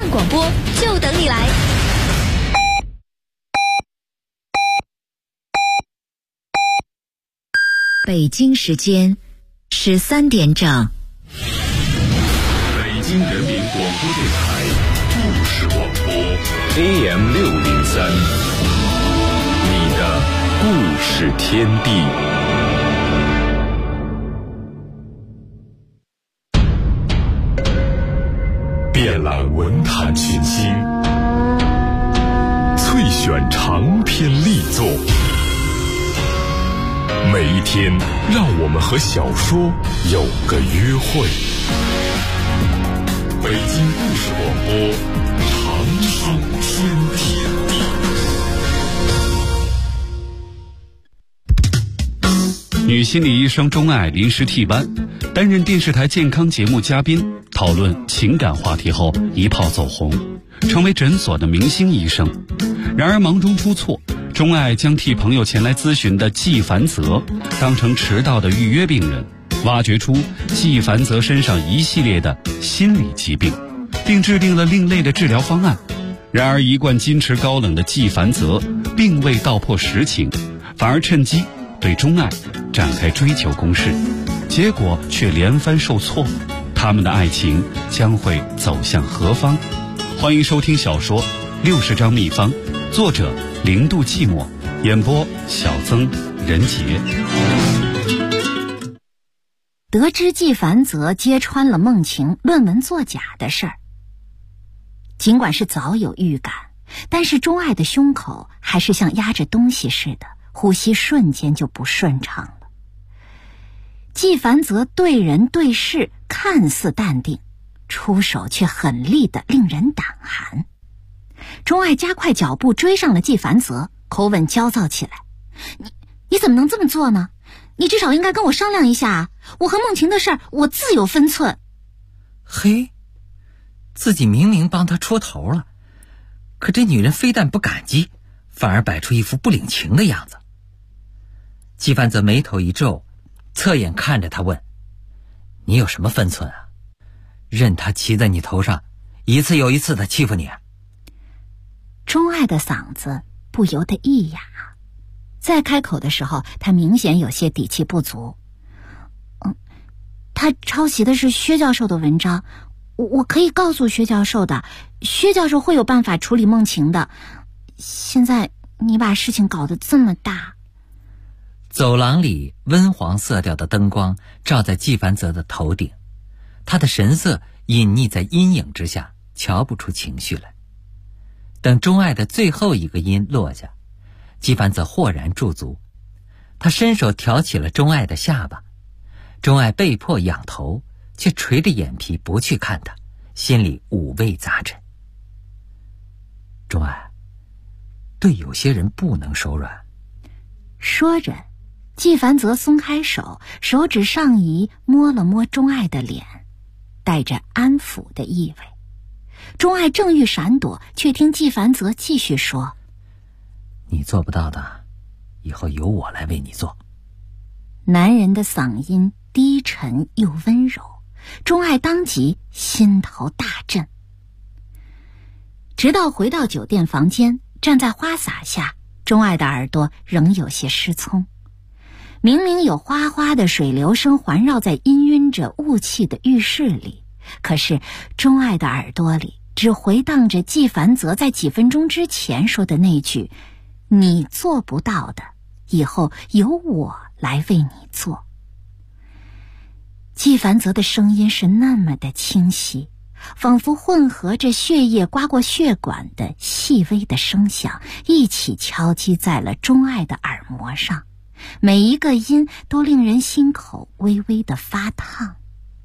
上广播，就等你来。 北京时间13点整。 北京人民广播电台故事广播 AM603，你的故事天地。遍览文坛群星，萃选长篇力作。每一天，让我们和小说有个约会。北京故事广播，长寿天地。 女心理医生钟爱临时替班，担任电视台健康节目嘉宾，讨论情感话题后一炮走红，成为诊所的明星医生。然而忙中出错，钟爱将替朋友前来咨询的季凡泽当成迟到的预约病人，挖掘出季凡泽身上一系列的心理疾病，并制定了另类的治疗方案。然而一贯矜持高冷的季凡泽并未道破实情，反而趁机对钟爱展开追求攻势，结果却连番受挫。他们的爱情将会走向何方？欢迎收听小说《60张秘方》，作者0度寂寞，演播小曾、任杰。 得知季凡泽揭穿了梦晴论文作假的事儿，尽管是早有预感，但是钟爱的胸口还是像压着东西似的，呼吸瞬间就不顺畅了。季凡泽对人对事看似淡定，出手却狠厉的令人胆寒。钟爱加快脚步追上了季凡泽，口吻焦躁起来：你怎么能这么做呢？你至少应该跟我商量一下啊！我和梦晴的事儿我自有分寸。 嘿，自己明明帮她出头了，可这女人非但不感激，反而摆出一副不领情的样子。季凡泽眉头一皱，侧眼看着他问：你有什么分寸啊？任他骑在你头上，一次又一次的欺负你啊？ 钟爱的嗓子不由得一哑，再开口的时候他明显有些底气不足。他抄袭的是薛教授的文章，我可以告诉薛教授的，薛教授会有办法处理梦晴的。现在你把事情搞得这么大。 走廊里温黄色调的灯光照在季凡泽的头顶，他的神色隐匿在阴影之下，瞧不出情绪来。等钟爱的最后一个音落下，季凡泽豁然驻足，他伸手挑起了钟爱的下巴。钟爱被迫仰头，却垂着眼皮不去看他，心里五味杂陈。钟爱，对有些人不能手软。 说着，季凡泽松开手，手指上移摸了摸钟爱的脸，带着安抚的意味。钟爱正欲闪躲，却听季凡泽继续说： 你做不到的，以后由我来为你做。 男人的嗓音低沉又温柔，钟爱当即心头大震。直到回到酒店房间，站在花洒下，钟爱的耳朵仍有些失聪。明明有哗哗的水流声环绕在氤氲着雾气的浴室里，可是钟爱的耳朵里只回荡着季凡泽在几分钟之前说的那句：你做不到的，以后由我来为你做。季凡泽的声音是那么的清晰，仿佛混合着血液刮过血管的细微的声响，一起敲击在了钟爱的耳膜上，每一个音都令人心口微微的发烫。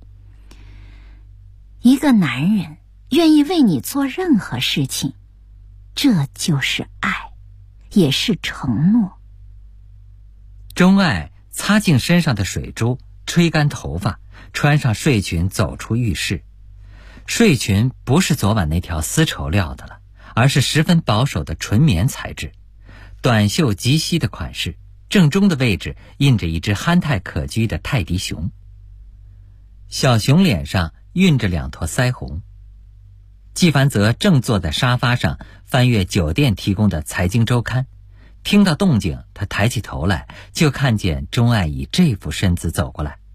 一个男人愿意为你做任何事情，这就是爱，也是承诺。 钟爱擦净身上的水珠，吹干头发，穿上睡裙走出浴室。睡裙不是昨晚那条丝绸料的了，而是十分保守的纯棉材质，短袖及膝的款式，正中的位置印着一只憨态可掬的泰迪熊，小熊脸上晕着2坨腮红。 纪凡泽正坐在沙发上翻阅酒店提供的财经周刊，听到动静，他抬起头来，就看见钟爱以这副身子走过来。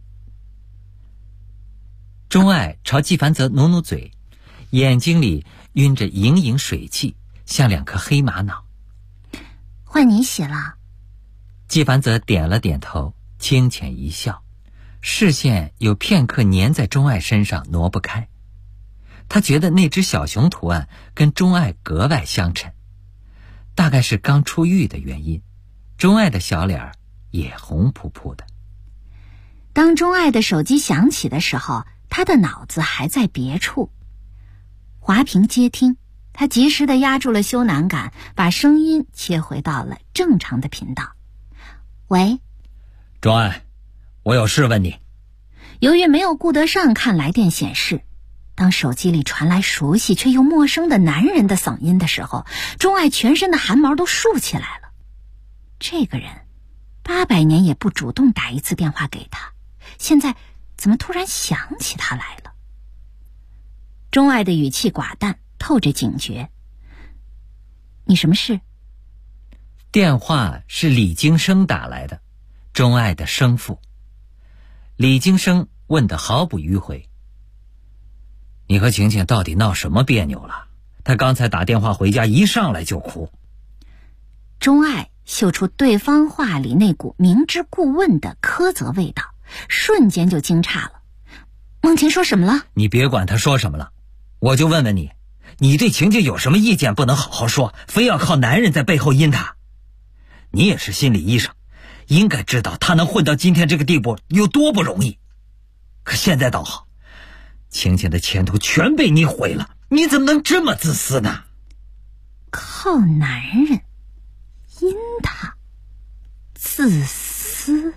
钟爱朝纪凡泽努努嘴，眼睛里晕着盈盈水汽，像2颗黑玛瑙。 换你洗了。 纪凡泽点了点头，轻浅一笑，视线有片刻粘在钟爱身上挪不开。他觉得那只小熊图案跟钟爱格外相衬，大概是刚出狱的原因，钟爱的小脸也红扑扑的。 当钟爱的手机响起的时候，他的脑子还在别处。滑屏接听，他及时地压住了羞赧感，把声音切回到了正常的频道。喂， 钟爱，我有事问你。 由于没有顾得上看来电显示，当手机里传来熟悉却又陌生的男人的嗓音的时候，钟爱全身的汗毛都竖起来了。这个人800年也不主动打一次电话给他，现在怎么突然想起他来了？钟爱的语气寡淡，透着警觉。你什么事？ 电话是李京生打来的，钟爱的生父。李京生问得毫不迂回。你和晴晴到底闹什么别扭了？他刚才打电话回家，一上来就哭。 钟爱嗅出对方话里那股明知故问的苛责味道，瞬间就惊诧了。梦晴说什么了？ 你别管他说什么了，我就问问你，你对晴晴有什么意见不能好好说，非要靠男人在背后阴他？你也是心理医生，应该知道他能混到今天这个地步有多不容易。可现在倒好，晴晴的前途全被你毁了，你怎么能这么自私呢？ 靠男人阴他，自私，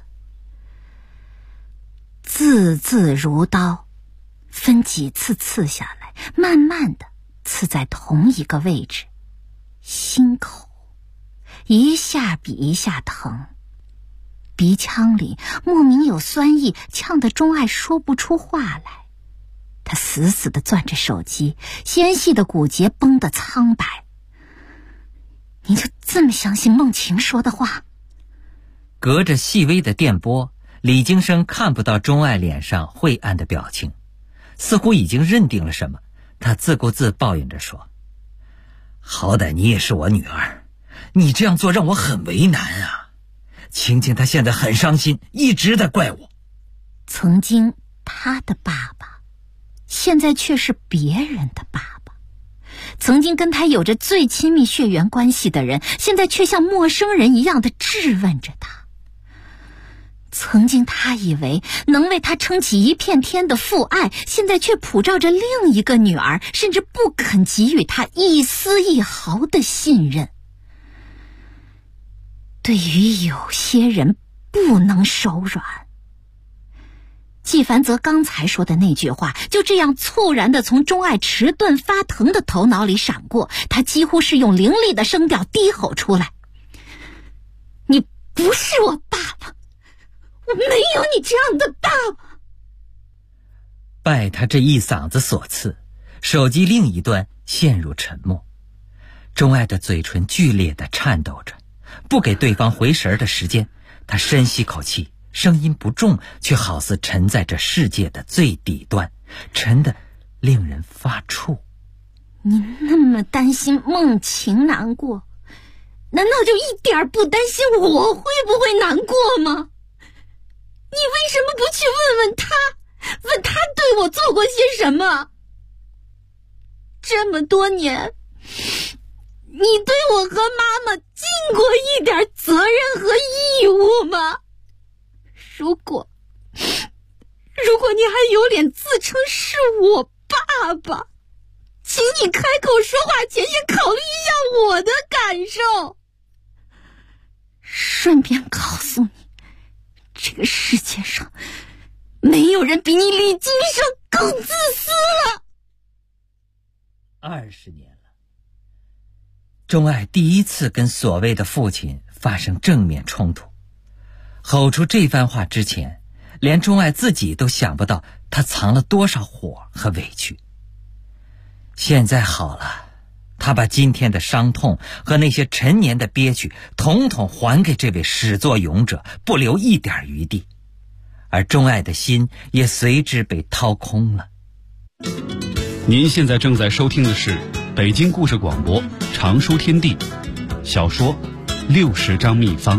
字字如刀，分几次刺下来，慢慢的刺在同一个位置，心口，一下比一下疼。鼻腔里莫名有酸意，呛得钟爱说不出话来。他死死地攥着手机，纤细的骨节绷得苍白。你就这么相信梦晴说的话？ 隔着细微的电波，李京生看不到钟爱脸上晦暗的表情，似乎已经认定了什么。他自顾自抱怨着说：好歹你也是我女儿，你这样做让我很为难啊。晴晴她现在很伤心，一直在怪我。 曾经他的爸爸，现在却是别人的爸爸。曾经跟他有着最亲密血缘关系的人，现在却像陌生人一样的质问着他。曾经他以为能为他撑起一片天的父爱，现在却普照着另一个女儿，甚至不肯给予他一丝一毫的信任。对于有些人不能手软。纪凡泽刚才说的那句话就这样猝然地从钟爱迟钝发疼的头脑里闪过，他几乎是用凌厉的声调低吼出来：你不是我爸爸，我没有你这样的爸爸。 拜他这一嗓子所赐，手机另一端陷入沉默。钟爱的嘴唇剧烈地颤抖着，不给对方回神的时间。他深吸口气，声音不重，却好似沉在这世界的最底端，沉得令人发怵。 你那么担心梦晴难过，难道就一点不担心我会不会难过吗？你为什么不去问问他，问他对我做过些什么？这么多年，你对我和妈妈尽过一点责任和义务吗？如果你还有脸自称是我爸爸，请你开口说话前先考虑一下我的感受。顺便告诉你，这个世界上没有人比你李金生更自私了。 20年了，钟爱第一次跟所谓的父亲发生正面冲突。吼出这番话之前，连钟爱自己都想不到他藏了多少火和委屈。 现在好了，他把今天的伤痛和那些陈年的憋屈统统还给这位始作俑者，不留一点余地，而钟爱的心也随之被掏空了。 您现在正在收听的是北京故事广播常书天地小说60章秘方。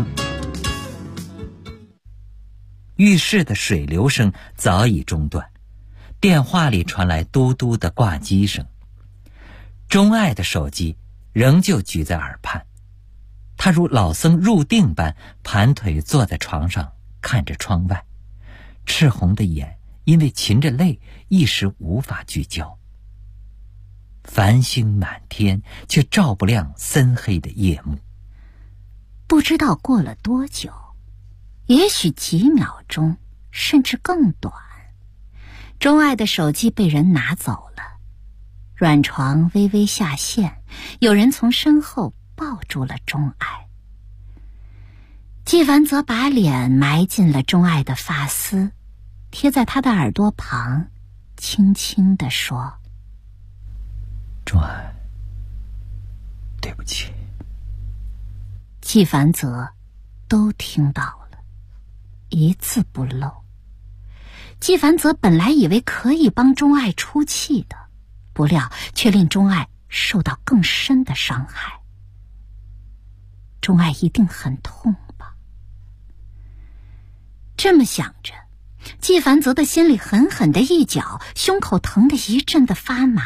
浴室的水流声早已中断，电话里传来嘟嘟的挂机声。钟爱的手机仍旧举在耳畔，他如老僧入定般盘腿坐在床上，看着窗外，赤红的眼因为噙着泪一时无法聚焦。繁星满天，却照不亮森黑的夜幕。 不知道过了多久，也许几秒钟，甚至更短，钟爱的手机被人拿走了。软床微微下陷，有人从身后抱住了钟爱。纪凡则把脸埋进了钟爱的发丝，贴在他的耳朵旁，轻轻地说： 钟爱，对不起。 纪凡则都听到了，一字不漏。纪凡则本来以为可以帮钟爱出气的，不料却令钟爱受到更深的伤害。钟爱一定很痛吧？这么想着，纪凡则的心里狠狠的一绞，胸口疼得一阵的发麻。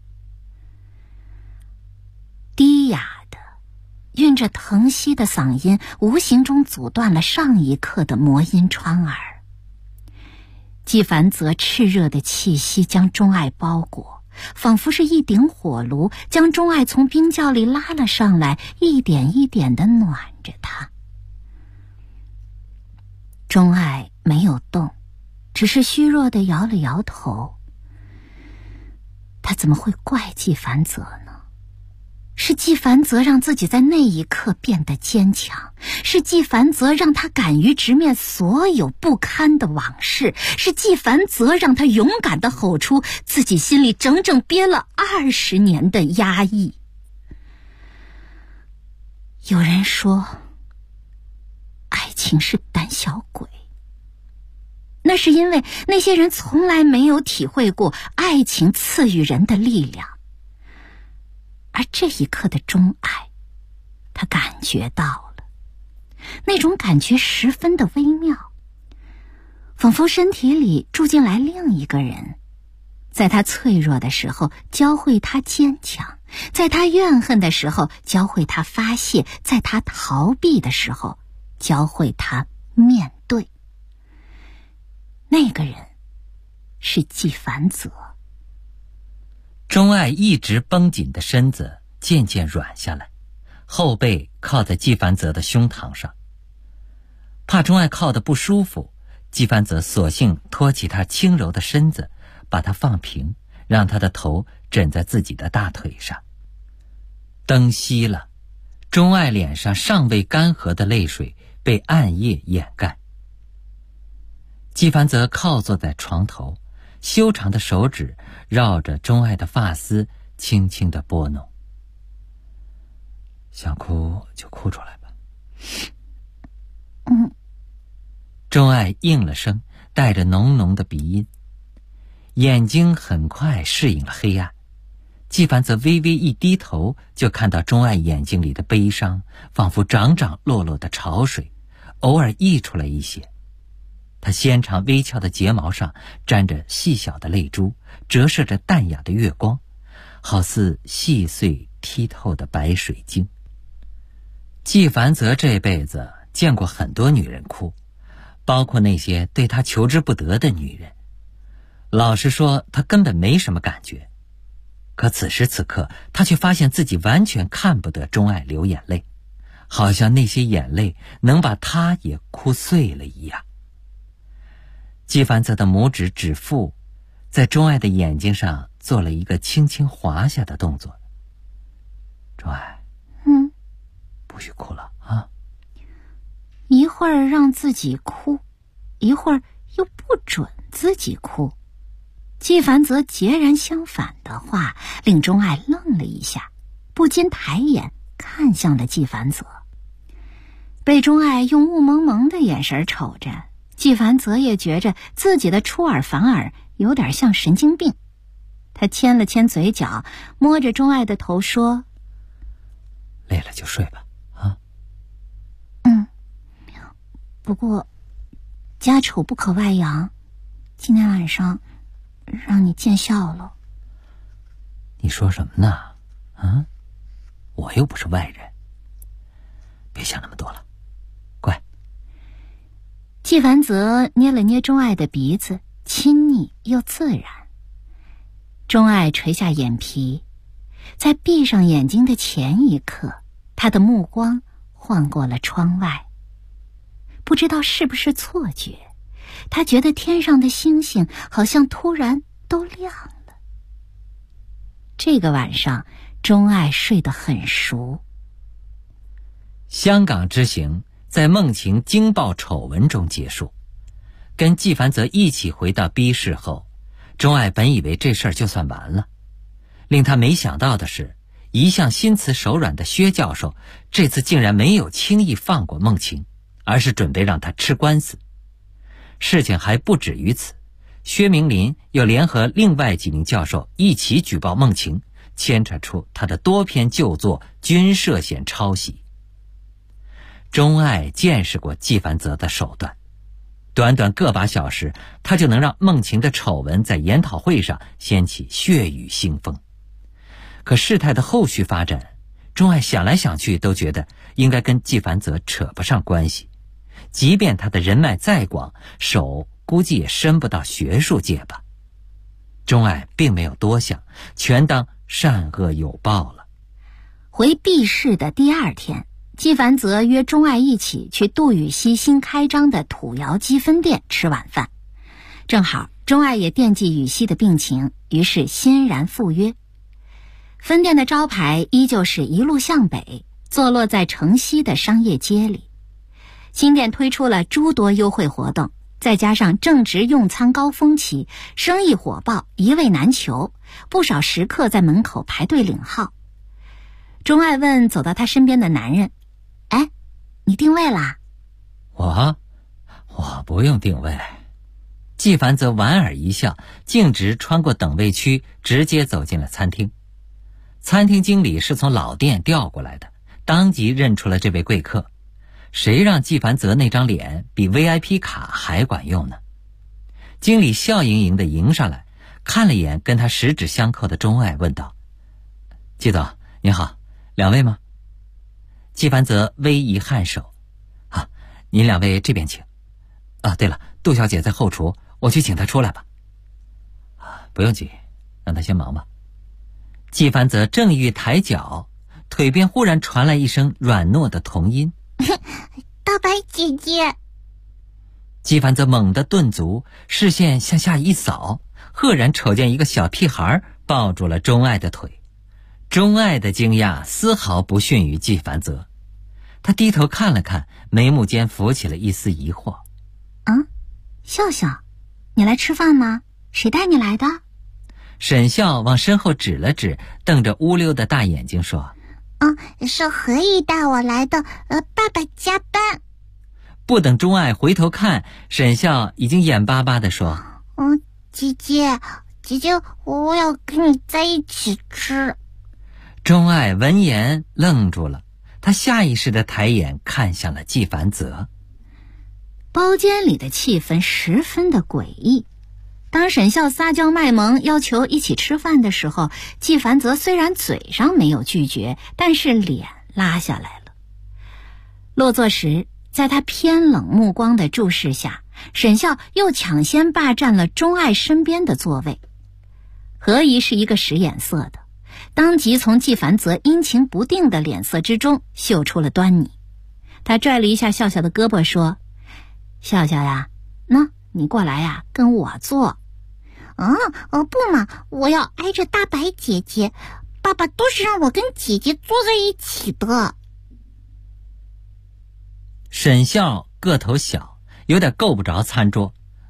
低哑的蕴着疼惜的嗓音无形中阻断了上一刻的魔音穿耳。纪凡则炽热的气息将钟爱包裹，仿佛是一顶火炉，将钟爱从冰窖里拉了上来，一点一点地暖着他。钟爱没有动，只是虚弱地摇了摇头。他怎么会怪纪凡则呢？是纪凡则让自己在那一刻变得坚强，是纪凡则让他敢于直面所有不堪的往事，是纪凡则让他勇敢地吼出自己心里整整憋了20年的压抑。有人说，爱情是胆小鬼，那是因为那些人从来没有体会过爱情赐予人的力量。而这一刻的钟爱，他感觉到了，那种感觉十分的微妙，仿佛身体里住进来另一个人，在他脆弱的时候教会他坚强，在他怨恨的时候教会他发泄，在他逃避的时候教会他面对。那个人是纪凡则。 钟爱一直绷紧的身子渐渐软下来，后背靠在纪凡则的胸膛上。怕钟爱靠得不舒服，纪凡则索性托起他轻柔的身子，把他放平，让他的头枕在自己的大腿上。灯熄了，钟爱脸上尚未干涸的泪水被暗夜掩盖。纪凡则靠坐在床头，修长的手指绕着钟爱的发丝轻轻地拨弄。想哭就哭出来吧。钟爱应了声，带着浓浓的鼻音。眼睛很快适应了黑暗，纪凡则微微一低头，就看到钟爱眼睛里的悲伤仿佛涨涨落落的潮水，偶尔溢出来一些。他纤长微翘的睫毛上沾着细小的泪珠，折射着淡雅的月光，好似细碎剔透的白水晶。纪凡则这辈子见过很多女人哭，包括那些对他求之不得的女人。老实说，他根本没什么感觉。可此时此刻，他却发现自己完全看不得钟爱流眼泪，好像那些眼泪能把他也哭碎了一样。纪凡则的拇指指腹在钟爱的眼睛上做了一个轻轻滑下的动作。钟爱，不许哭了啊！ 一会儿让自己哭，一会儿又不准自己哭。 纪梵泽截然相反的话令钟爱愣了一下，不禁抬眼看向了纪梵泽。被钟爱用雾蒙蒙的眼神瞅着，纪梵泽也觉着自己的出尔反尔有点像神经病。他牵了牵嘴角，摸着钟爱的头说： 累了就睡吧，啊？ 不过家丑不可外扬，今天晚上让你见笑了。 你说什么呢？啊？我又不是外人。别想那么多了，乖。 纪梵泽捏了捏钟爱的鼻子，亲昵又自然。钟爱垂下眼皮，在闭上眼睛的前一刻，他的目光晃过了窗外。不知道是不是错觉，他觉得天上的星星好像突然都亮了。这个晚上，钟爱睡得很熟。 香港之行在梦晴惊爆丑闻中结束。跟纪梵泽一起回到 B 市后，钟爱本以为这事儿就算完了。令他没想到的是，一向心慈手软的薛教授这次竟然没有轻易放过梦晴，而是准备让他吃官司。事情还不止于此，薛明林又联合另外几名教授一起举报梦晴，牵扯出他的多篇旧作均涉嫌抄袭。钟爱见识过纪梵泽的手段，短短个把小时，他就能让梦晴的丑闻在研讨会上掀起血雨腥风。可事态的后续发展，钟爱想来想去都觉得应该跟纪梵泽扯不上关系，即便他的人脉再广，手估计也伸不到学术界吧。钟爱并没有多想，全当善恶有报了。 回 B 市的第二天，纪梵泽约钟爱一起去杜禹溪新开张的土窑鸡分店吃晚饭。正好钟爱也惦记禹溪的病情，于是欣然赴约。分店的招牌依旧是一路向北，坐落在城西的商业街里。新店推出了诸多优惠活动，再加上正值用餐高峰期，生意火爆，一位难求，不少食客在门口排队领号。钟爱问走到他身边的男人：哎，你定位啦？ 我不用定位。纪梵泽莞尔一笑，径直穿过等位区，直接走进了餐厅。餐厅经理是从老店调过来的，当即认出了这位贵客。谁让纪梵泽那张脸比 VIP 卡还管用呢？经理笑盈盈地迎上来，看了眼跟他十指相扣的钟爱，问道：纪总您好，两位吗？纪梵泽微一颔首：啊，您两位这边请。啊，对了，杜小姐在后厨，我去请她出来吧。不用急，让她先忙吧。纪梵泽正欲抬脚，腿边忽然传来一声软糯的童音： 大白姐姐。 纪梵泽猛地顿足，视线向下一扫，赫然瞅见一个小屁孩抱住了钟爱的腿。钟爱的惊讶丝毫不逊于纪梵泽，他低头看了看，眉目间浮起了一丝疑惑。 笑笑，你来吃饭吗？谁带你来的？ 沈笑往身后指了指，瞪着乌溜的大眼睛说： 是何姨带我来的，爸爸加班。 不等钟爱回头看，沈笑已经眼巴巴地说： 姐姐，我要跟你在一起吃。 钟爱闻言愣住了，他下意识地抬眼看向了纪梵泽。 包间里的气氛十分的诡异。当沈笑撒娇卖萌要求一起吃饭的时候，纪梵泽虽然嘴上没有拒绝，但是脸拉下来了。落座时，在他偏冷目光的注视下，沈笑又抢先霸占了钟爱身边的座位。何姨是一个使眼色的，当即从纪梵泽阴晴不定的脸色之中嗅出了端倪。他拽了一下笑笑的胳膊说：笑笑呀，那你过来呀，跟我坐。 不嘛，我要挨着大白姐姐，爸爸都是让我跟姐姐坐在一起的。 沈笑个头小，有点够不着餐桌，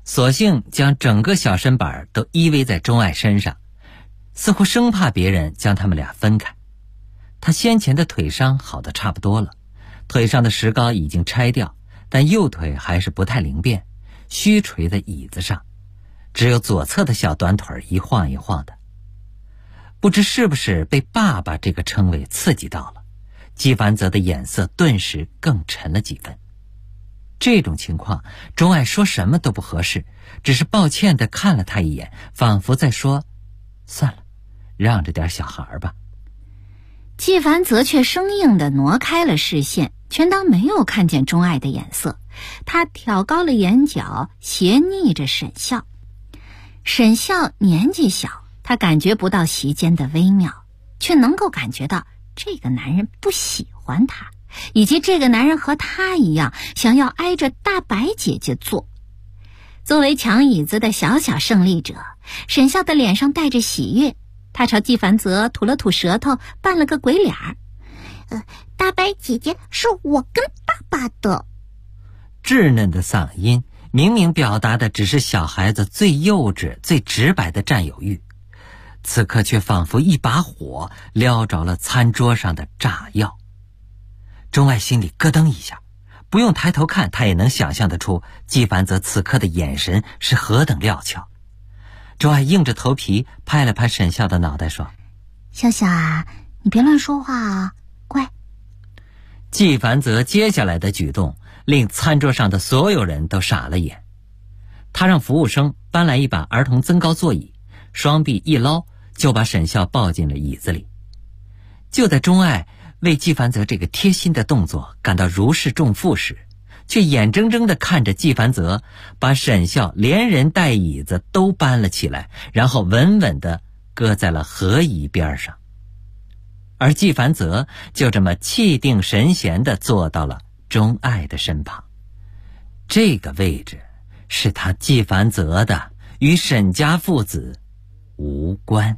索性将整个小身板都依偎在钟爱身上，似乎生怕别人将他们俩分开。他先前的腿伤好得差不多了，腿上的石膏已经拆掉，但右腿还是不太灵便，虚垂在椅子上，只有左侧的小短腿一晃一晃的。不知是不是被爸爸这个称谓刺激到了，纪凡泽的眼色顿时更沉了几分。这种情况，钟爱说什么都不合适，只是抱歉地看了他一眼，仿佛在说：“算了，让着点小孩吧。” 纪凡泽却生硬地挪开了视线，全当没有看见钟爱的眼色。他挑高了眼角，斜睨着沈笑。沈笑年纪小，他感觉不到席间的微妙，却能够感觉到这个男人不喜欢他，以及这个男人和他一样想要挨着大白姐姐坐。作为抢椅子的小小胜利者，沈笑的脸上带着喜悦，他朝纪凡泽吐了吐舌头，扮了个鬼脸儿。 大白姐姐是我跟爸爸的。 稚嫩的嗓音明明表达的只是小孩子最幼稚最直白的占有欲，此刻却仿佛一把火撩着了餐桌上的炸药。钟爱心里咯噔一下，不用抬头看，他也能想象得出纪凡泽此刻的眼神是何等料峭。钟爱硬着头皮拍了拍沈笑的脑袋说：“ 笑笑啊，你别乱说话啊，乖。” 纪凡泽接下来的举动令餐桌上的所有人都傻了眼。他让服务生搬来一把儿童增高座椅，双臂一捞就把沈笑抱进了椅子里。就在钟爱为纪凡泽这个贴心的动作感到如释重负时，却眼睁睁地看着纪凡泽把沈笑连人带椅子都搬了起来，然后稳稳地搁在了河椅边上。而纪凡泽就这么气定神闲地坐到了钟爱的身旁。这个位置是他纪凡泽的，与沈家父子无关。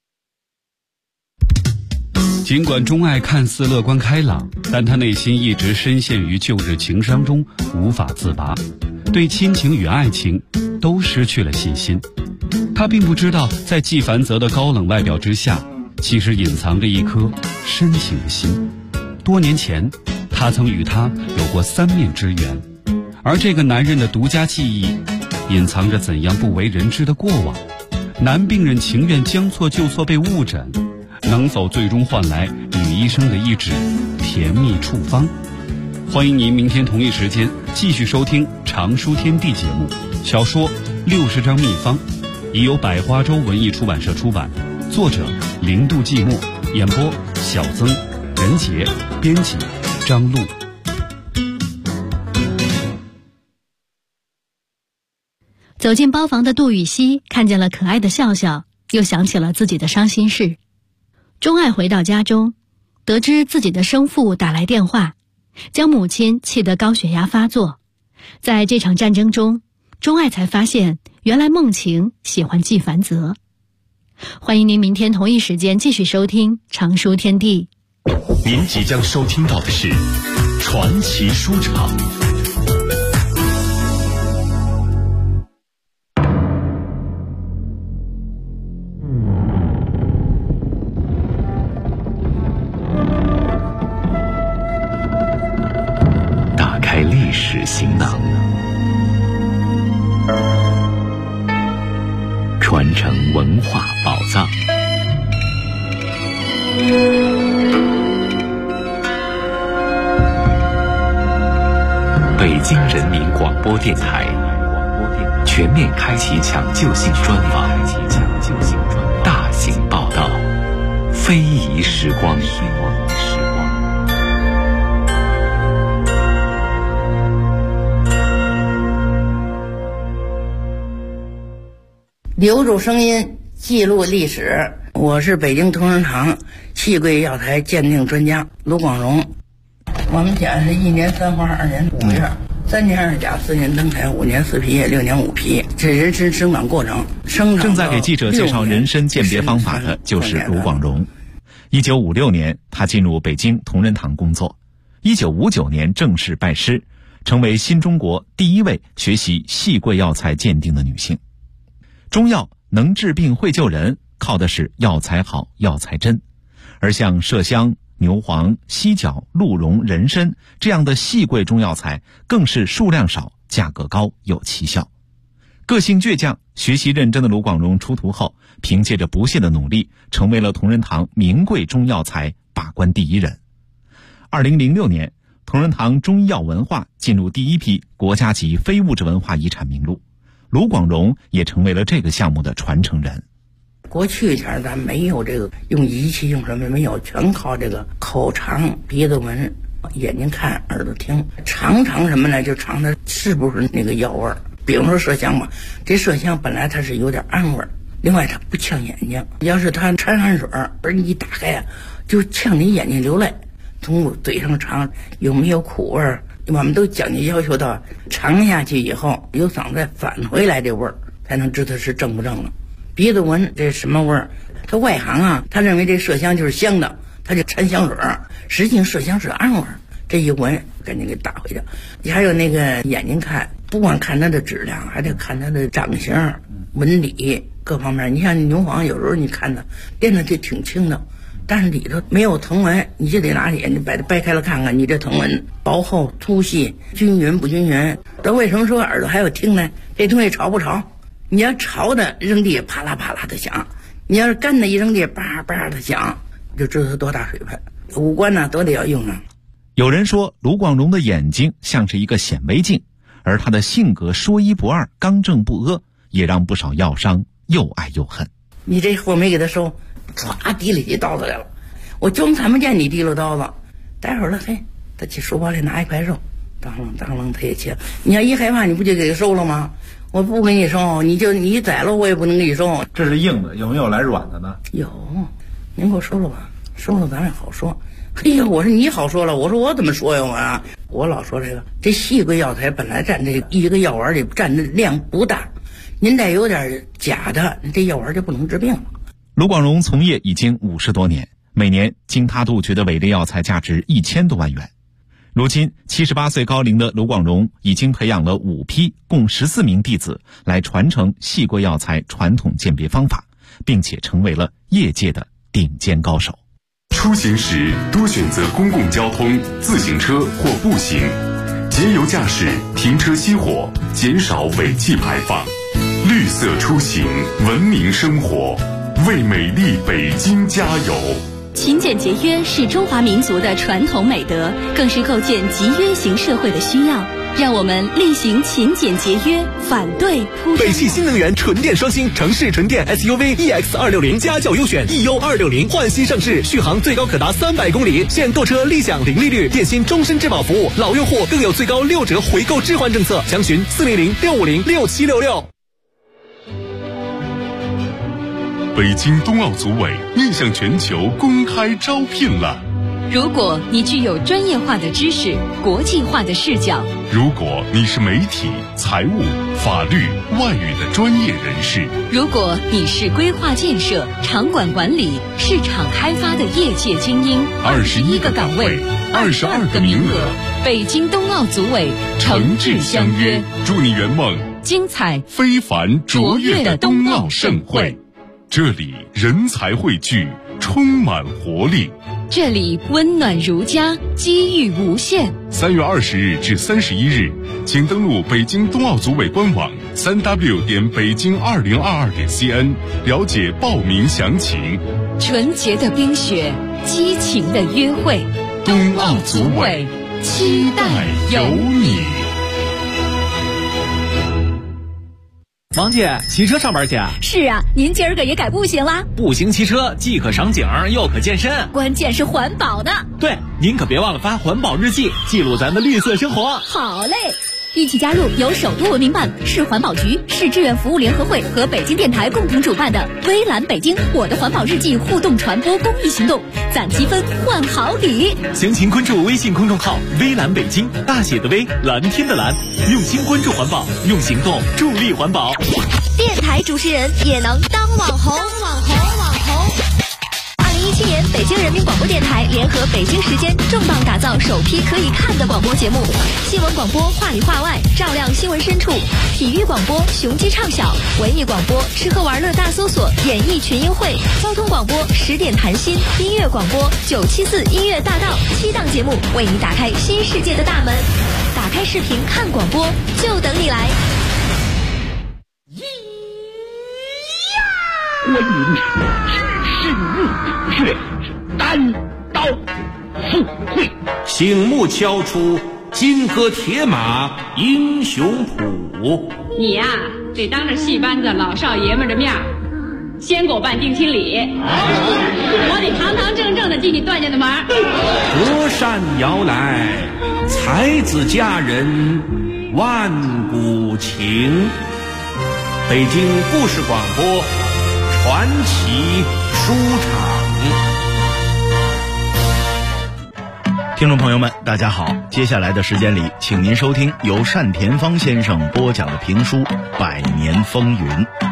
尽管钟爱看似乐观开朗，但他内心一直深陷于旧日情伤中无法自拔，对亲情与爱情都失去了信心。他并不知道，在纪凡泽的高冷外表之下，其实隐藏着一颗深情的心。多年前，他曾与他有过3面之缘，而这个男人的独家记忆隐藏着怎样不为人知的过往。男病人情愿将错就错被误诊，能否最终换来女医生的一纸甜蜜处方？欢迎您明天同一时间继续收听常书天地节目。小说60张秘方已由百花洲文艺出版社出版，作者零度寂寞，演播小曾、任杰，编辑张璐。 走进包房的杜雨熙看见了可爱的笑笑，又想起了自己的伤心事。钟爱回到家中，得知自己的生父打来电话，将母亲气得高血压发作。在这场战争中，钟爱才发现原来梦晴喜欢纪凡泽。欢迎您明天同一时间继续收听常书天地。 您即将收听到的是传奇书场。打开历史行囊，传承文化宝藏。北京人民广播电台全面开启抢救性专访，大型报道，非遗时光。 留住声音，记录历史。我是北京同仁堂气柜药材鉴定专家卢广荣。我们家是1年3花2年5月，3年2甲4年登台5年4皮6年5皮，这人参生长过程。 正在给记者介绍人参鉴别方法的就是卢广荣。1956年，他进入北京同仁堂工作。1959年正式拜师， 成为新中国第一位学习细桂药材鉴定的女性。中药能治病会救人，靠的是药材好、药材真。而像麝香、牛黄、犀角、鹿茸、人参这样的细桂中药材，更是数量少、价格高、有奇效。个性倔强、学习认真的卢广荣出徒后，凭借着不懈的努力，成为了同仁堂名贵中药材把关第一人。2006年，同仁堂中医药文化进入第一批国家级非物质文化遗产名录，卢广荣也成为了这个项目的传承人。 过去前咱没有这个用仪器用什么没有，全靠这个口尝、鼻子闻、眼睛看、耳朵听，尝什么呢？就尝它是不是那个药味儿。比方说麝香吧，这麝香本来它是有点暗味儿，另外它不呛眼睛，要是它掺汗水而你一打开啊，就呛你眼睛流泪。从嘴上尝有没有苦味儿，我们都讲究要求到尝下去以后有嗓子返回来这味儿，才能知道是正不正了。鼻子闻这什么味儿，他外行啊，他认为这麝香就是香的，他就掺香水儿，实际上麝香是暗味儿，这一闻赶紧给打回去。你还有那个眼睛看，不光看它的质量，还得看它的长相、纹理各方面。你像牛黄，有时候你看它练的就挺轻的，但是里头没有藤纹，你就得拿眼睛把它掰开了看看，你这藤纹薄厚、粗细、均匀不均匀。这为什么说耳朵还有听呢？这东西潮不潮？你要潮的扔地啪啦啪啦的响，你要是干的一扔地叭叭的响，就知道它多大水分。五官呢都得要用啊。 有人说卢广荣的眼睛像是一个显微镜，而他的性格说一不二、刚正不阿，也让不少药商又爱又恨。 你这货没给他收，唰提了起刀子来了，我就看不见你提了刀子，待会儿了嘿，他去书包里拿一块肉，当啷他也切。你要一害怕，你不就给他收了吗？我不给你收，你宰了我也不能给你收。 这是硬的，有没有来软的呢？ 有，您给我收了吧，收了咱也好说。哎呀，我说你好说了，我说我怎么说呀我老说这细桂药材本来占这一个药丸里占的量不大，您再有点假的，这药丸就不能治病了。 卢广荣从业已经50多年，每年经他杜绝的伪劣药材价值1000多万元。如今78岁高龄的卢广荣已经培养了5批共14名弟子来传承细桂药材传统鉴别方法，并且成为了业界的顶尖高手。 出行时多选择公共交通、自行车或步行，节油驾驶，停车熄火，减少尾气排放。绿色出行，文明生活，为美丽北京加油。 勤俭节约是中华民族的传统美德，更是构建集约型社会的需要。让我们力行勤俭节约，反对铺张。 北汽新能源纯电双星城市纯电 SUV EX260家轿优选 EU260换新上市，续航最高可达300公里，现购车立享零利率，电信终身质保服务，老用户更有最高6折回购置换政策。详询400-650-6766。 北京冬奥组委面向全球公开招聘了。 如果你具有专业化的知识、国际化的视角， 如果你是媒体、财务、法律、外语的专业人士， 如果你是规划建设、场馆管理、市场开发的业界精英，21个岗位，22个名额，北京冬奥组委诚挚相约， 祝你圆梦精彩非凡卓越的冬奥盛会。这里人才汇聚，充满活力。 这里温暖如家，机遇无限。 3月20日至31日，请登录北京冬奥组委官网3w.北京2022.cn 了解报名详情。 纯洁的冰雪，激情的约会， 冬奥组委期待有你。 王姐，骑车上班去啊？ 是啊，您今儿个也改步行啦？ 步行骑车既可赏景又可健身， 关键是环保呢。 对，您可别忘了发环保日记，记录咱的绿色生活。 好嘞，一起加入由首都文明办、市环保局、市志愿服务联合会和北京电台共同主办的微蓝北京我的环保日记互动传播公益行动，攒积分换好礼。 详情关注微信公众号微蓝北京，大写的微，蓝天的蓝，用心关注环保，用行动助力环保。 电台主持人也能当网红。2017 年，北京人民广播电台联合北京时间重磅打造首批可以看的广播节目，新闻广播话里话外，照亮新闻深处；体育广播雄鸡唱晓，文艺广播吃喝玩乐大搜索，演艺群英会；交通广播10点谈心，音乐广播974音乐大道，7档节目为你打开新世界的大门。打开视频看广播，就等你来。 关云只身入却单刀赴会， 醒目敲出金戈铁马英雄谱。 你呀，得当着戏班子老少爷们的面先给我办定亲礼，我得堂堂正正的进你段家的门。 隔山摇来，才子佳人万古情。北京故事广播传奇书场。 听众朋友们大家好，接下来的时间里，请您收听由单田芳先生播讲的评书《百年风云》。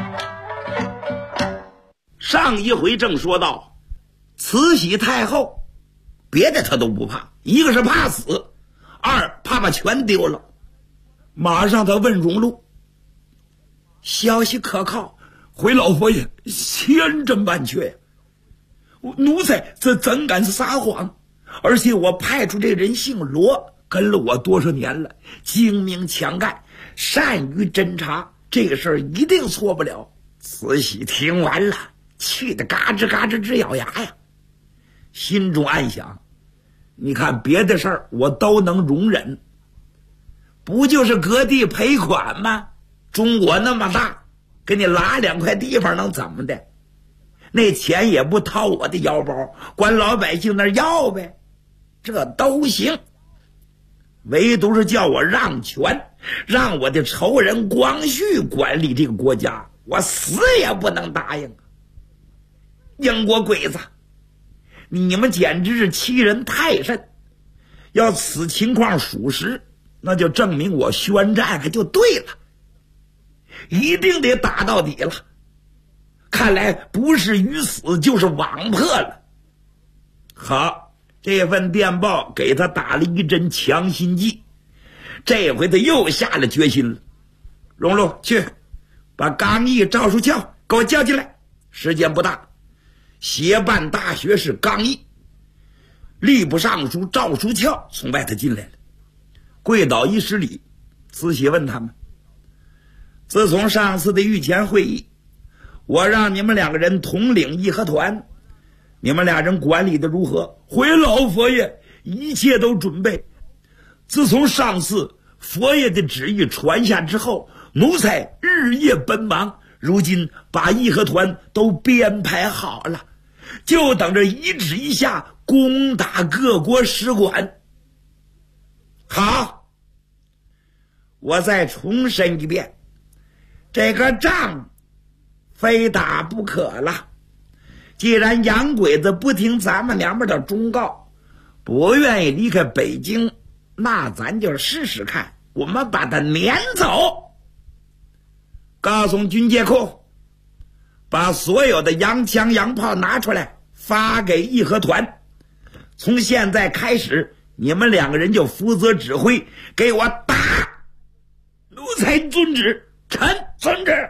上一回正说到，慈禧太后别的她都不怕，一个是怕死，二怕把权丢了。马上她问荣禄，消息可靠？回老佛爷，千真万确，奴才这怎敢是撒谎？而且我派出这人姓罗，跟了我多少年了，精明强干，善于侦查，这个事儿一定错不了。慈禧听完了，气得嘎吱嘎吱直咬牙呀，心中暗想，你看别的事儿我都能容忍，不就是割地赔款吗？中国那么大，给你拉2块地方能怎么的？那钱也不掏我的腰包，管老百姓那要呗，这都行。唯独是叫我让权，让我的仇人光绪管理这个国家，我死也不能答应。英国鬼子，你们简直是欺人太甚！要此情况属实，那就证明我宣战可就对了，一定得打到底了。看来不是鱼死就是网破了。好，这份电报给他打了一针强心剂，这回他又下了决心了。荣禄，去把刚毅、赵书翘给我叫进来，时间不大。协办大学士刚毅、吏部尚书赵书翘从外头进来了，跪倒一施礼。慈禧问他们，自从上次的御前会议，我让你们2个人统领义和团，你们俩人管理的如何？回老佛爷，一切都准备。自从上次佛爷的旨意传下之后，奴才日夜奔忙，如今把义和团都编排好了，就等着一指一下攻打各国使馆。好，我再重申一遍，这个仗非打不可了。既然洋鬼子不听咱们娘们的忠告，不愿意离开北京，那咱就试试看，我们把他撵走。告诉军械库，把所有的洋枪洋炮拿出来，发给义和团。从现在开始，你们2个人就负责指挥，给我打！奴才遵旨，臣遵旨。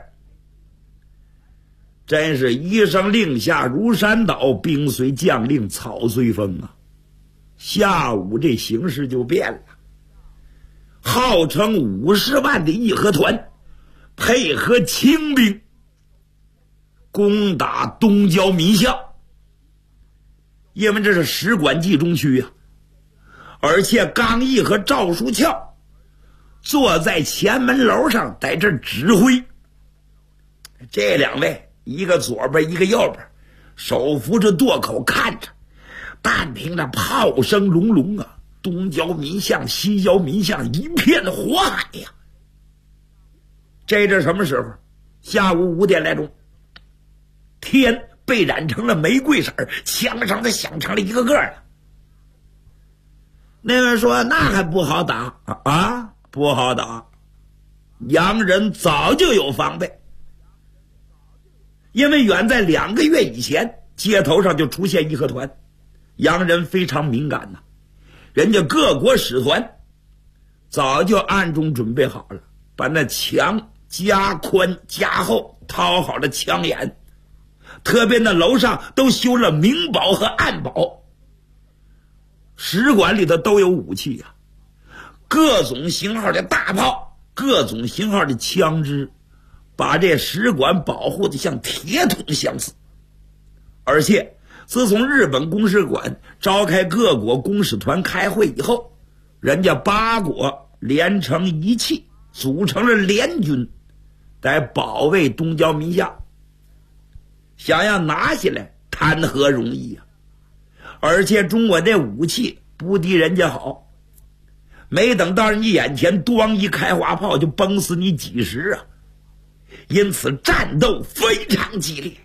真是一声令下如山倒，兵随将令草随风啊！下午这形势就变了，号称50万的义和团配合清兵攻打东郊民校，因为这是使馆集中区啊，而且刚毅和赵书翘坐在前门楼上在这指挥。这2位一个左边一个右边，手扶着垛口看着，但听着炮声隆隆啊，东郊民巷西郊民巷一片火海呀。这是什么时候？下午5点来钟，天被染成了玫瑰色，枪声的响成了一个个的。那个说那还不好打啊，不好打，洋人早就有防备。因为远在2个月以前， 街头上就出现义和团。洋人非常敏感呐，人家各国使团早就暗中准备好了，把那墙加宽加厚，掏好了枪眼，特别那楼上都修了明堡和暗堡。使馆里头都有武器啊，各种型号的大炮，各种型号的枪支，把这使馆保护的像铁桶相似。而且自从日本公使馆召开各国公使团开会以后，人家8国连成一气，组成了联军，来保卫东交民巷。想要拿下来谈何容易啊！而且中国这武器不敌人家好，没等到你眼前，咣一开花炮就崩死你几十啊！因此战斗非常激烈。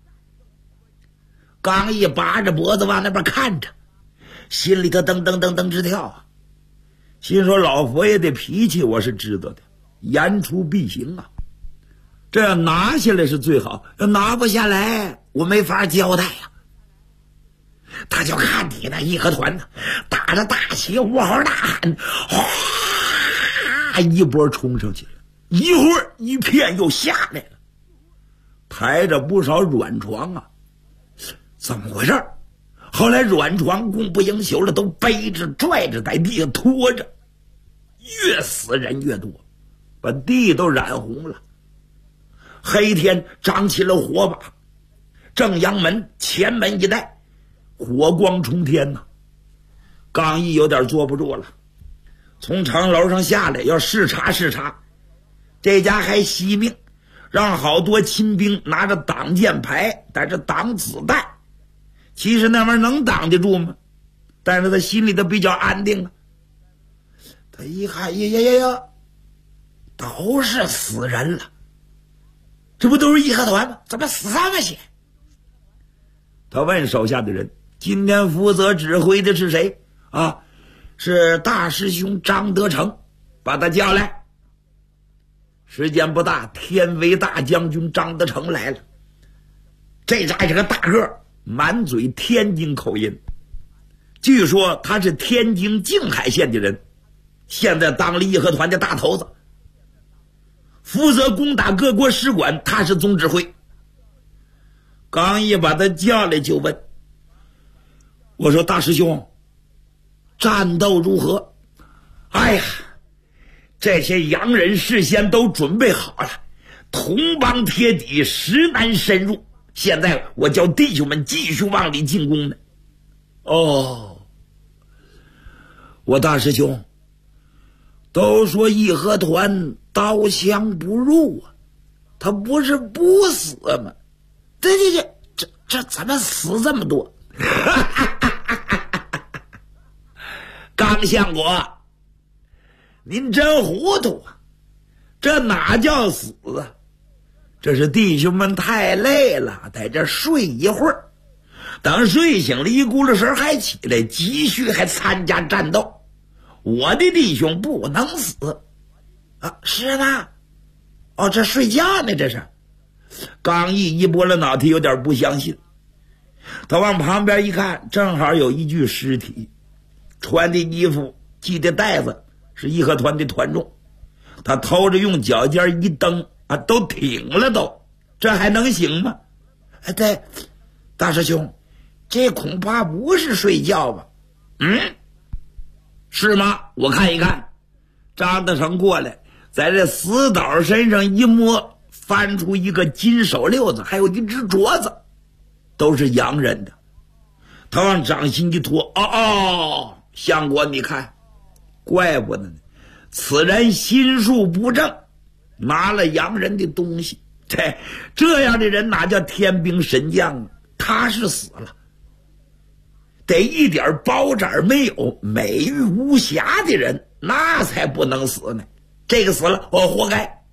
刚一拔着脖子往那边看着，心里头噔噔噔噔直跳啊！心说老佛爷的脾气我是知道的，言出必行啊！这要拿下来是最好，要拿不下来我没法交代呀。他就看你那义和团呢，打着大旗，呜嚎大喊，哗，一波冲上去了，一会儿一片又下来了，抬着不少软床啊。怎么回事？后来软床供不应求了，都背着拽着在地上拖着，越死人越多，把地都染红了。黑天长起了火把，正阳门前门一带火光冲天呐。刚毅有点坐不住了，从城楼上下来要视察视察。这家还惜命，让好多亲兵拿着挡箭牌在这挡子弹。其实那玩意儿能挡得住吗？但是他心里头比较安定啊。他一看，呀，都是死人了，这不都是义和团吗？怎么死这么些？他问手下的人，今天负责指挥的是谁啊？是大师兄张德成，把他叫来。时间不大，天威大将军张德成来了。这家是个大个，满嘴天津口音，据说他是天津静海县的人，现在当了义和团的大头子，负责攻打各国使馆，他是总指挥。刚一把他叫来就问，我说大师兄，战斗如何？哎呀，这些洋人事先都准备好了，铜帮铁底，实难深入，现在我叫弟兄们继续往里进攻呢。哦，我大师兄，都说义和团刀枪不入啊，他不是不死吗？这怎么死这么多？刚相国，您真糊涂啊！这哪叫死啊？这是弟兄们太累了，在这睡一会儿，等睡醒了一咕噜神还起来，继续还参加战斗。我的弟兄不能死啊！是吗？哦，这睡觉呢，这是。刚一拨了脑袋，有点不相信。他往旁边一看，正好有一具尸体，穿的衣服系的带子是义和团的团众。他偷着用脚尖一蹬啊，都挺了都，这还能行吗？哎，对，大师兄，这恐怕不是睡觉吧？是吗？我看一看。张德成过来，在这死倒身上一摸，翻出一个金手溜子，还有一只镯子，都是洋人的。他往掌心一托，相国你看，怪不得呢，此人心术不正，拿了洋人的东西。这样的人哪叫天兵神将啊？他是死了，得一点包斩没有，美玉无瑕的人那才不能死呢。这个死了，我活该。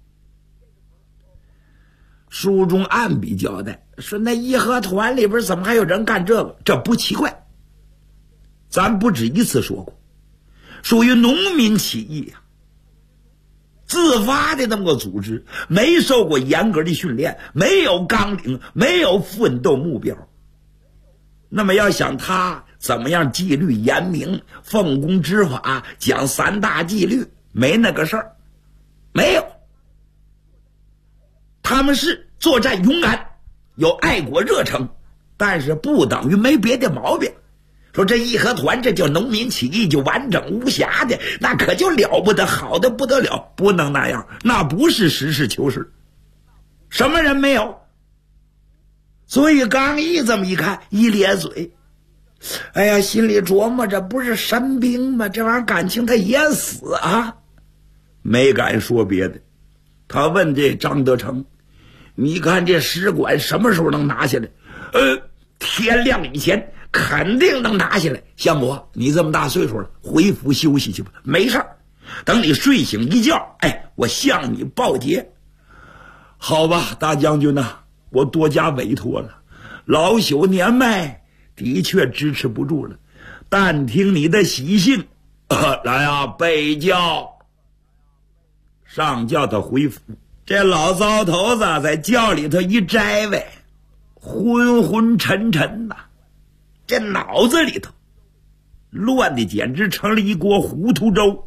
书中暗笔交代说，那义和团里边怎么还有人干这个？这不奇怪，咱不止一次说过，属于农民起义呀，自发的那么个组织，没受过严格的训练，没有纲领，没有奋斗目标， 那么要想他怎么样纪律严明、奉公执法、讲3大纪律，没那个事儿，没有。他们是作战勇敢，有爱国热诚，但是不等于没别的毛病。说这义和团这叫农民起义，就完整无瑕的，那可就了不得，好的不得了，不能那样，那不是实事求是。什么人没有？所以刚毅这么一看，一咧嘴，哎呀，心里琢磨着，不是神兵吗？这玩意儿感情他也死啊，没敢说别的。他问这张德成，你看这使馆什么时候能拿下来？天亮以前肯定能拿下来。相国，你这么大岁数了，回府休息去吧，没事儿。等你睡醒一觉，我向你报捷。好吧，大将军呐，我多加委托了，老朽年迈，的确支持不住了。但听你的喜信，来啊，备轿。上轿他回府，这老糟头子在轿里头一摘位，昏昏沉沉呐，这脑子里头乱的简直成了一锅糊涂粥。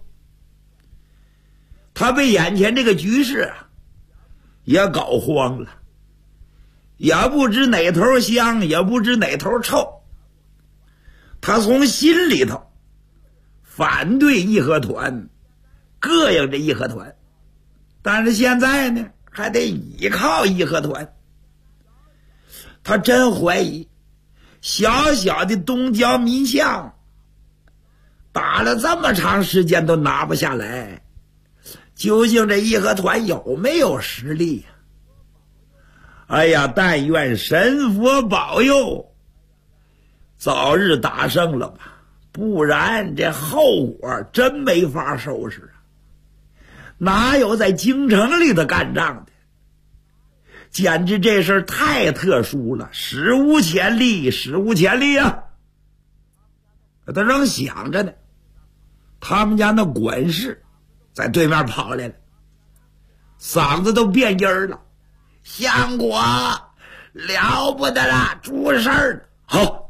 他被眼前这个局势也搞慌了，也不知哪头香，也不知哪头臭。他从心里头反对义和团，膈应这义和团，但是现在呢，还得依靠义和团。他真怀疑，小小的东郊民巷，打了这么长时间都拿不下来，究竟这义和团有没有实力呀？哎呀，但愿神佛保佑，早日打胜了吧，不然这后果真没法收拾啊！哪有在京城里头干仗的？简直这事儿太特殊了，史无前例，史无前例啊！他正想着呢，他们家那管事在对面跑来了，嗓子都变音儿了。相国，了不得了，出事儿了！好，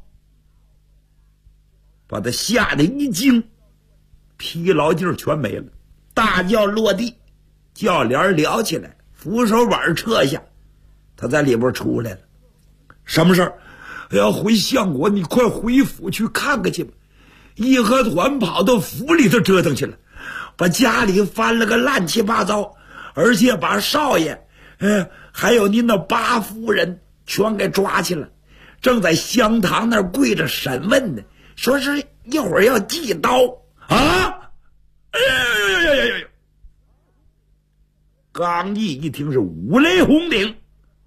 把他吓得一惊，疲劳劲儿全没了。大轿落地，轿帘撩起来，扶手板撤下，他在里边出来了。什么事儿？哎呀，回相国，你快回府去看看去吧。义和团跑到府里头折腾去了，把家里翻了个乱七八糟，而且把少爷还有您的八夫人全给抓去了，正在香堂那儿跪着审问呢，说是一会儿要祭刀啊！刚毅一听是五雷轰顶，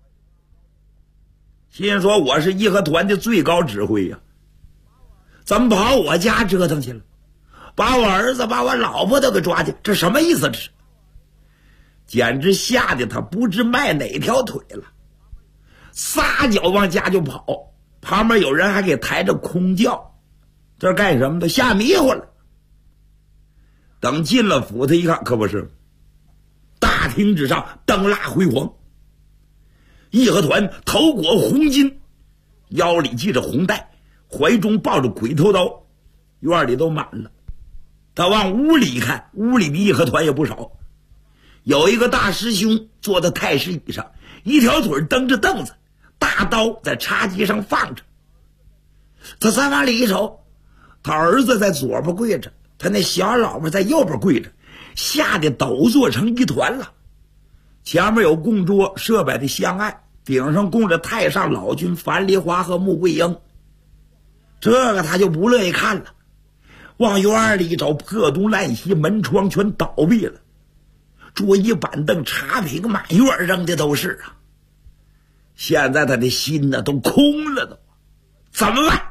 心说我是义和团的最高指挥呀，怎么跑我家折腾去了？把我儿子把我老婆都给抓去，这什么意思？这是简直吓得他不知迈哪条腿了，撒脚往家就跑。旁边有人还给抬着空轿，这是干什么的？吓迷糊了。等进了府，他一看，可不是，大厅之上灯蜡辉煌，义和团头裹红巾，腰里系着红带，怀中抱着鬼头刀，院里都满了。他往屋里一看，屋里的义和团也不少，有一个大师兄坐在太师椅上，一条腿蹬着凳子，大刀在茶几上放着。他再往里一瞅，他儿子在左边跪着，他那小老婆在右边跪着，吓得抖作成一团了。前面有供桌设摆的香案，顶上供着太上老君樊梨花和穆桂英，这个他就不乐意看了。往院里一找，破东烂西，门窗全倒闭了，桌椅板凳茶瓶满院扔的都是啊。现在他的心呢都空了都，怎么办？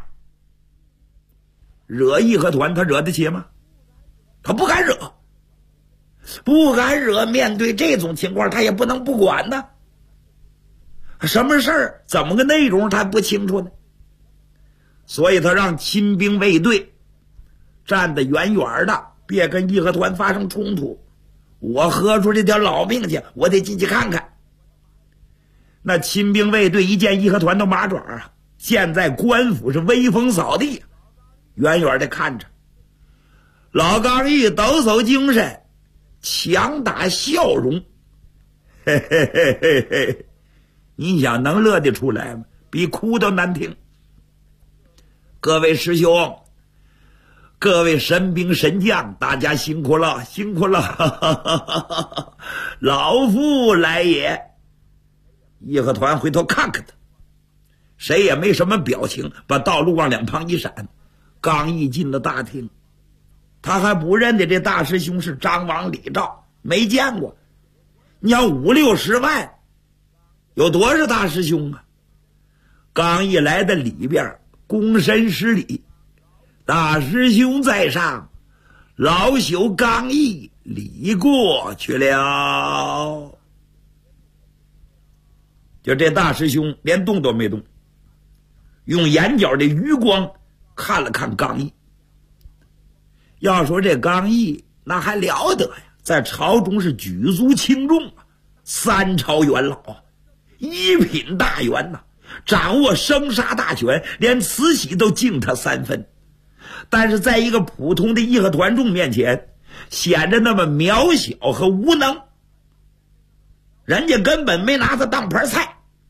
惹义和团他惹得起吗？他不敢惹，不敢惹。面对这种情况他也不能不管呢。什么事儿怎么个内容他不清楚呢？所以他让亲兵卫队站得远远的，别跟义和团发生冲突。我喝出这条老命去，我得进去看看。那亲兵卫队一见义和团都麻爪啊， 现在官府是威风扫地，远远的看着。老刚毅抖擞精神，强打笑容，嘿嘿嘿嘿嘿，你想能乐得出来吗？比哭都难听。各位师兄，各位神兵神将，大家辛苦了，辛苦了，老夫来也。义和团回头看看他，谁也没什么表情，把道路往两旁一闪。刚毅进了大厅，他还不认得这大师兄是张王李赵，没见过。你要50-60万，有多少大师兄啊？刚毅来到里边，躬身施礼，大师兄在上，老朽刚毅礼过去了。就这大师兄连动都没动，用眼角的余光看了看刚毅。要说这刚毅那还了得呀，在朝中是举足轻重啊，3朝元老啊，一品大员呐，掌握生杀大权，连慈禧都敬他3分。但是在一个普通的义和团众面前，显得那么渺小和无能，人家根本没拿他当盘菜。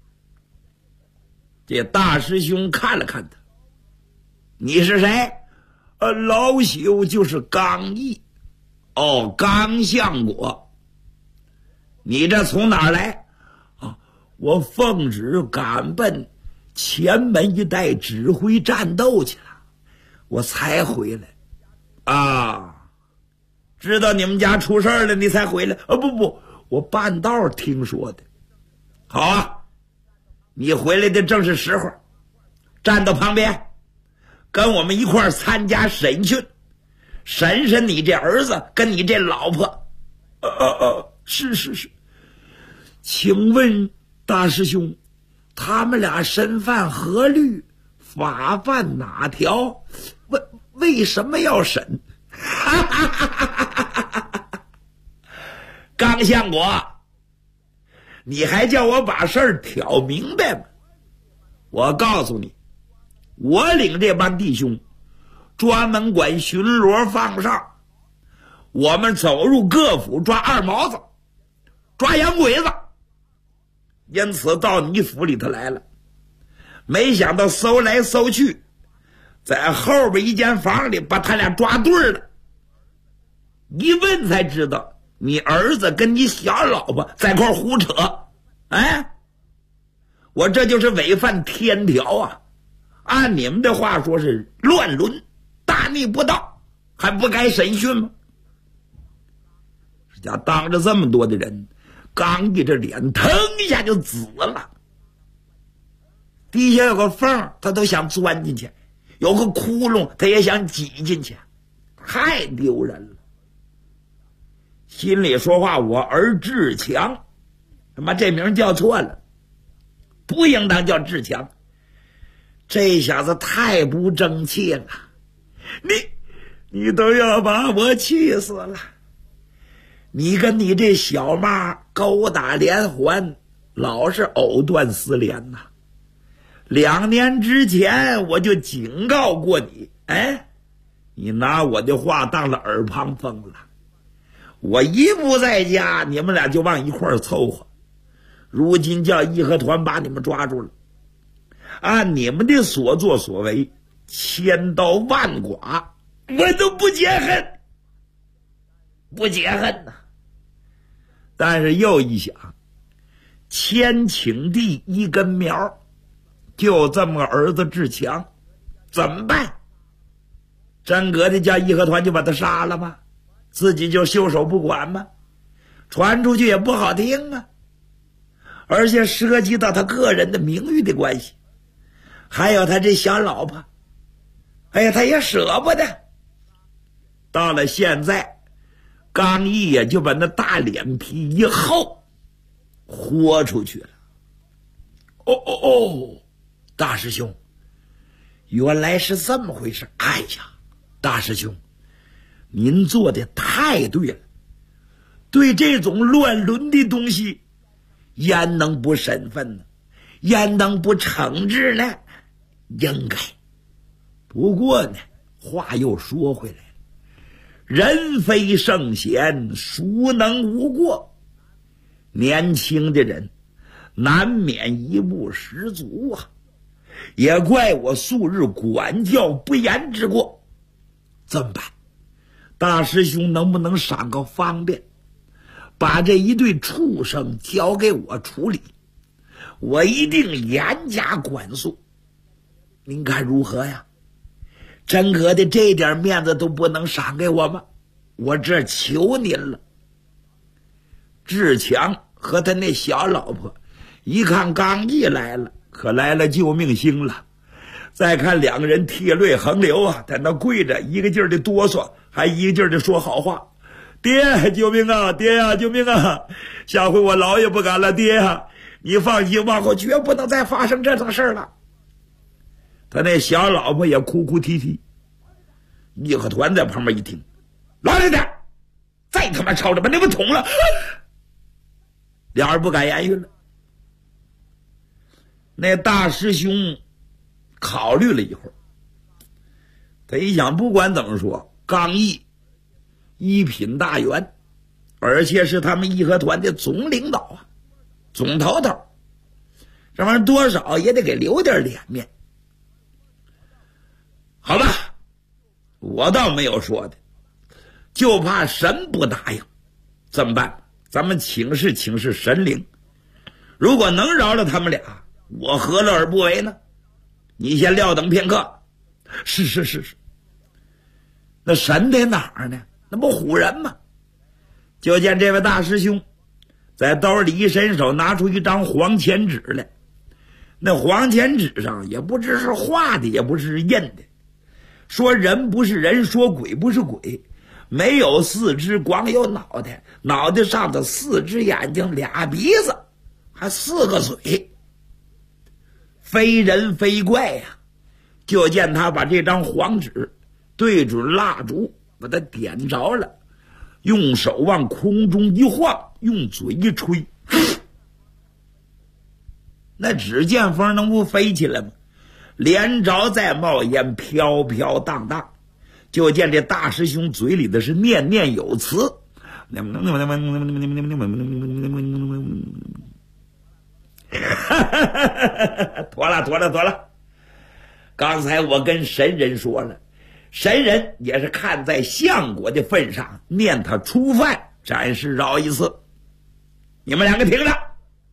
这大师兄看了看他，你是谁？老朽就是刚毅。哦，刚相国，你这从哪儿来？我奉旨赶奔前门一带指挥战斗去了，我才回来。啊，知道你们家出事了，你才回来？不，我半道听说的。好啊，你回来的正是时候，站到旁边，跟我们一块儿参加审讯，审审你这儿子跟你这老婆。是。请问大师兄，他们俩身犯何律，法犯哪条？为什么要审？刚相国，你还叫我把事儿挑明白吗？我告诉你，我领这帮弟兄专门管巡逻放哨，我们走入各府抓二毛子，抓洋鬼子，因此到你府里头来了。没想到搜来搜去，在后边一间房里把他俩抓对了。一问才知道，你儿子跟你小老婆在块胡扯。我这就是违反天条啊！按你们的话说是乱伦，大逆不道，还不该审讯吗？这家当着这么多的人，刚毅这脸腾一下就紫了，底下有个缝他都想钻进去，有个窟窿他也想挤进去，太丢人了。心里说话，我儿志强，他妈这名叫错了，不应当叫志强，这小子太不争气了，你都要把我气死了。你跟你这小妈勾打连环，老是藕断丝连呐。2年之前我就警告过你，你拿我的话当了耳旁风了。我一不在家，你们俩就往一块儿凑合。如今叫义和团把你们抓住了，按你们的所作所为，千刀万剐，我都不解恨，不解恨呐。但是又一想，千顷地一根苗，就这么个儿子志强，怎么办？真格的叫义和团就把他杀了吗？自己就袖手不管吗？传出去也不好听啊，而且涉及到他个人的名誉的关系，还有他这小老婆，他也舍不得。到了现在，刚毅也就把那大脸皮一厚，豁出去了。大师兄，原来是这么回事。哎呀，大师兄，您做的太对了，对这种乱伦的东西，焉能不审问呢？焉能不惩治呢？ 应该。不过呢，话又说回来了，人非圣贤，孰能无过？年轻的人难免一不十足啊，也怪我素日管教不严之过。怎么办？大师兄能不能赏个方便，把这一对畜生交给我处理？我一定严加管束。您看如何呀？真格的这点面子都不能赏给我吗？我这求您了。志强和他那小老婆一看刚毅来了，可来了救命星了。再看两个人涕泪横流啊，在那跪着，一个劲儿的哆嗦，还一个劲儿的说好话：“爹，救命啊！爹呀，救命啊！下回我老也不敢了，爹呀，你放心，往后绝不能再发生这种事了。”他那小老婆也哭哭啼啼。义和团在旁边一听，老实点，再他妈吵着把那个捅了。两人不敢言语了。那大师兄考虑了一会儿，他一想，不管怎么说，刚毅一品大员，而且是他们义和团的总领导啊，总头头，这玩意儿多少也得给留点脸面。好吧，我倒没有说的，就怕神不答应，怎么办？咱们请示请示神灵，如果能饶了他们俩，我何乐而不为呢？你先撂等片刻。是。那神在哪儿呢？那不唬人吗？就见这位大师兄在兜里一伸手，拿出一张黄钱纸来。那黄钱纸上也不知是画的，也不是印的，说人不是人，说鬼不是鬼，没有四肢，光有脑袋，脑袋上头4只眼睛，2鼻子，还4个嘴，非人非怪呀。就见他把这张黄纸对准蜡烛，把它点着了，用手往空中一晃，用嘴一吹，那纸见风能不飞起来吗？连着再冒烟，飘飘荡荡。就见这大师兄嘴里的是念念有词，妥了。刚才我跟神人说了，神人也是看在相国的份上，念他初犯，暂时饶一次。你们2个听着，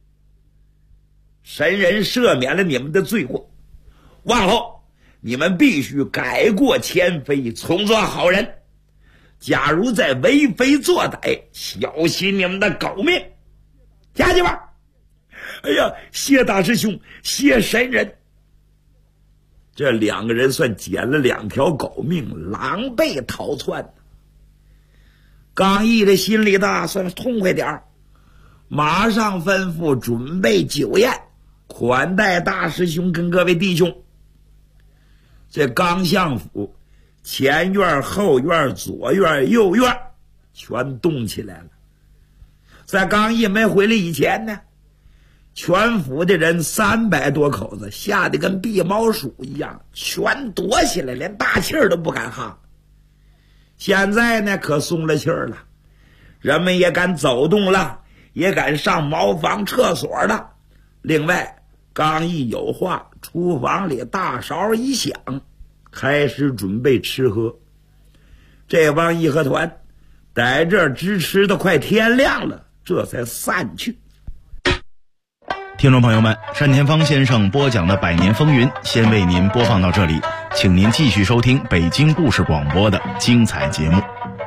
神人赦免了你们的罪过，往后你们必须改过迁非，从做好人。假如再为非作歹，小心你们的狗命。下去吧。哎呀，谢大师兄，谢神人。这2个人算捡了2条狗命，狼狈逃窜。刚毅的心里的算是痛快点，马上吩咐准备酒宴，款待大师兄跟各位弟兄。这刚相府前院、后院、左院、右院全动起来了。在刚毅没回来以前呢，全府的人300多口子吓得跟避猫鼠一样，全躲起来，连大气儿都不敢哈。现在呢可松了气儿了，人们也敢走动了，也敢上茅房厕所了。另外刚一有话，厨房里大勺一响，开始准备吃喝。这帮义和团在这儿直吃的快天亮了，这才散去。 听众朋友们，单田芳先生播讲的《百年风云》先为您播放到这里，请您继续收听北京故事广播的精彩节目。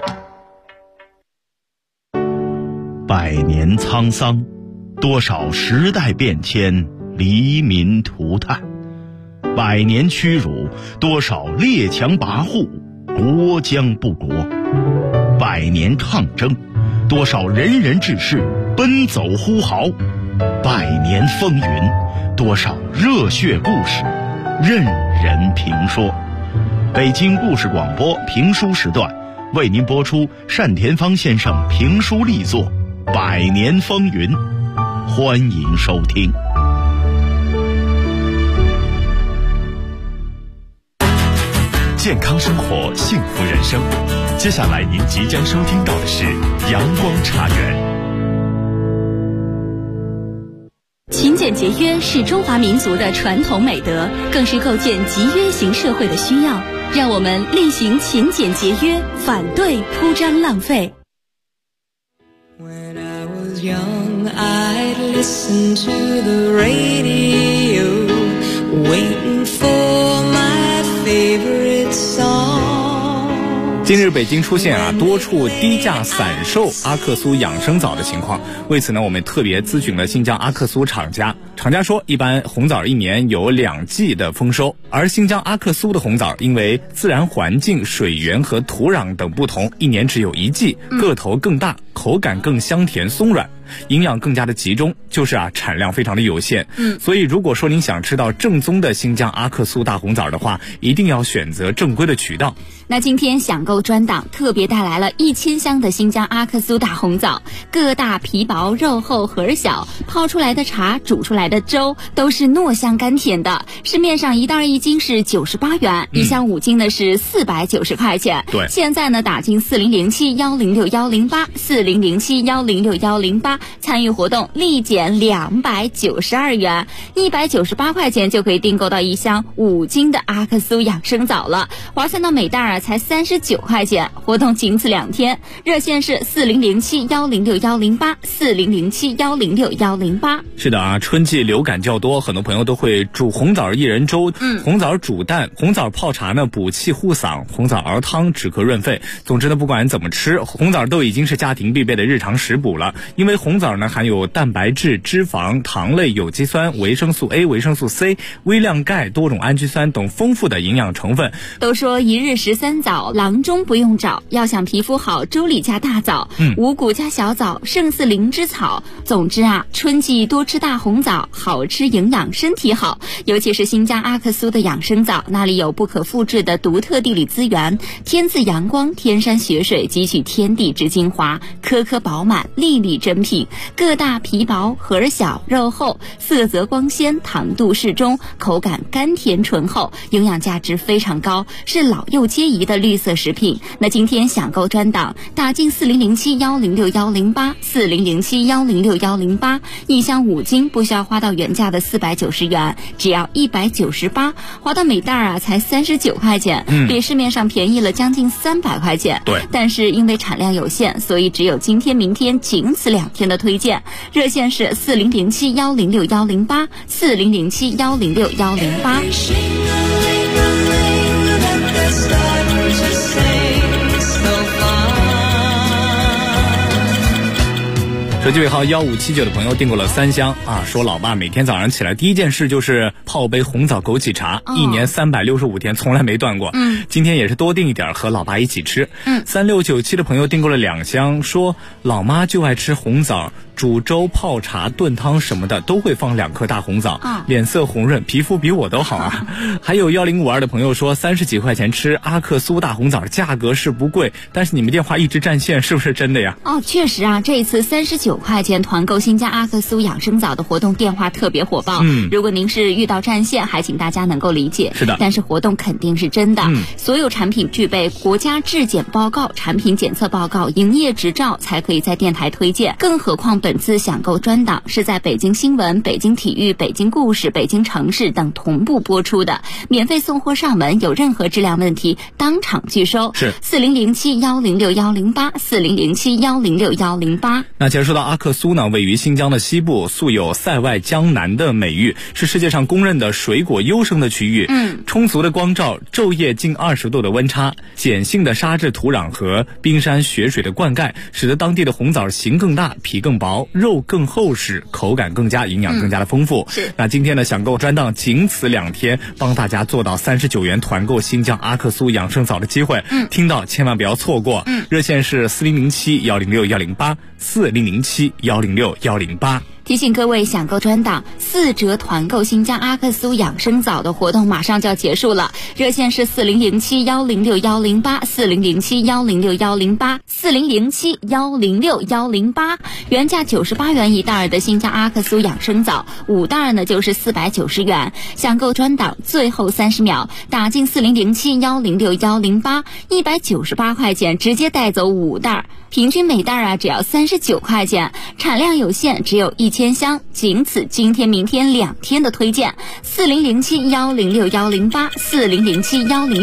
百年沧桑，多少时代变迁，黎民涂炭；百年屈辱，多少列强跋扈，国将不国；百年抗争，多少仁人志士奔走呼号；百年风云，多少热血故事任人评说。北京故事广播评书时段为您播出单田芳先生评书力作《百年风云》，欢迎收听。 健康生活，幸福人生。接下来您即将收听到的是阳光茶园。 勤俭节约是中华民族的传统美德，更是构建集约型社会的需要。让我们厉行勤俭节约，反对铺张浪费。 When I was young, I'd listen to the radio, waiting for my favorite song. 近日，北京出现多处低价散售阿克苏养生枣的情况。为此呢，我们特别咨询了新疆阿克苏厂家。厂家说，一般红枣一年有2季的丰收，而新疆阿克苏的红枣因为自然环境、水源和土壤等不同，一年只有1季，个头更大，口感更香甜松软，营养更加的集中，就是产量非常的有限。所以如果说您想吃到正宗的新疆阿克苏大红枣的话，一定要选择正规的渠道。 那今天享购专档特别带来了1000箱的新疆阿克苏大红枣，个大皮薄肉厚核小，泡出来的茶煮出来的粥都是糯香甘甜的。市面上1袋1斤是98元，一箱5斤呢是490块钱。 对， 现在呢打进40071061084007106108，参与活动立减292元，198块钱就可以订购到一箱5斤的阿克苏养生枣了，划算到每袋才39块钱。活动仅此2天，热线是40071061084007106108。 是的春季流感较多，很多朋友都会煮红枣薏仁粥，红枣煮蛋，红枣泡茶呢补气护嗓，红枣熬汤止咳润肺。总之呢，不管怎么吃，红枣都已经是家庭必备的日常食补了。因为红枣呢含有蛋白质、脂肪、糖类、有机酸、维生素 A、维生素 C、微量钙、多种氨基酸等丰富的营养成分。 都说一日13枣，郎中不用找，要想皮肤好，粥里加大枣，五谷加小枣，胜似灵芝草。总之春季多吃大红枣，好吃营养，身体好。尤其是新疆阿克苏的养生枣，那里有不可复制的独特地理资源，天自阳光，天山雪水，汲取天地之精华，颗颗饱满，粒粒珍品，个大皮薄，核小肉厚，色泽光鲜，糖度适中，口感甘甜醇厚，营养价值非常高，是老幼皆宜的绿色食品。那今天享购专档，打进40071061084007106108，一箱5斤，不需要花到原价的490元，只要198，花到每袋才39块钱，比市面上便宜了将近300块钱。 对， 但是因为产量有限，所以只有今天明天仅此2天的推荐。热线是40071061084007106108。 手机尾号1579的朋友订购了3箱说老爸每天早上起来第一件事就是泡杯红枣枸杞茶，一年365天从来没断过。今天也是多订一点和老爸一起吃。3697的朋友订购了2箱，说老妈就爱吃红枣，煮粥、泡茶、炖汤什么的都会放2颗大红枣，脸色红润，皮肤比我都好还有1052的朋友说30几块钱吃阿克苏大红枣，价格是不贵，但是你们电话一直占线，是不是真的呀？ 确实这一次39块钱团购新疆阿克苏养生枣的活动电话特别火爆。如果您是遇到占线，还请大家能够理解。 是的， 但是活动肯定是真的。所有产品具备国家质检报告、产品检测报告、营业执照才可以在电台推荐。更何况本次享购专档是在北京新闻、北京体育、北京故事、北京城市等同步播出的，免费送货上门，有任何质量问题当场拒收。 是 40071061084007106108。 那其实说到阿克苏呢，位于新疆的西部，素有塞外江南的美誉，是世界上公认的水果优生的区域。充足的光照，昼夜近20度的温差，碱性的沙质土壤和冰山雪水的灌溉，使得当地的红枣形更大，皮更薄，肉更厚实，口感更佳，营养更加的丰富。那今天的享购专档仅此2天，帮大家做到39元团购新疆阿克苏养生枣的机会，听到千万不要错过。热线是40071061084007106108。 提醒各位想购专档4折团购新疆阿克苏养生枣的活动马上就要结束了，热线是4007-106-108，4007-106-108，4007-106-108，原价98元一袋的新疆阿克苏养生枣5袋呢就是490元，想购专档最后30秒打进4007-106-108，198块钱直接带走5袋，平均每袋只要39块钱，产量有限，只有1000箱，仅此今天明天2天的推荐，4007-106-108，4007-106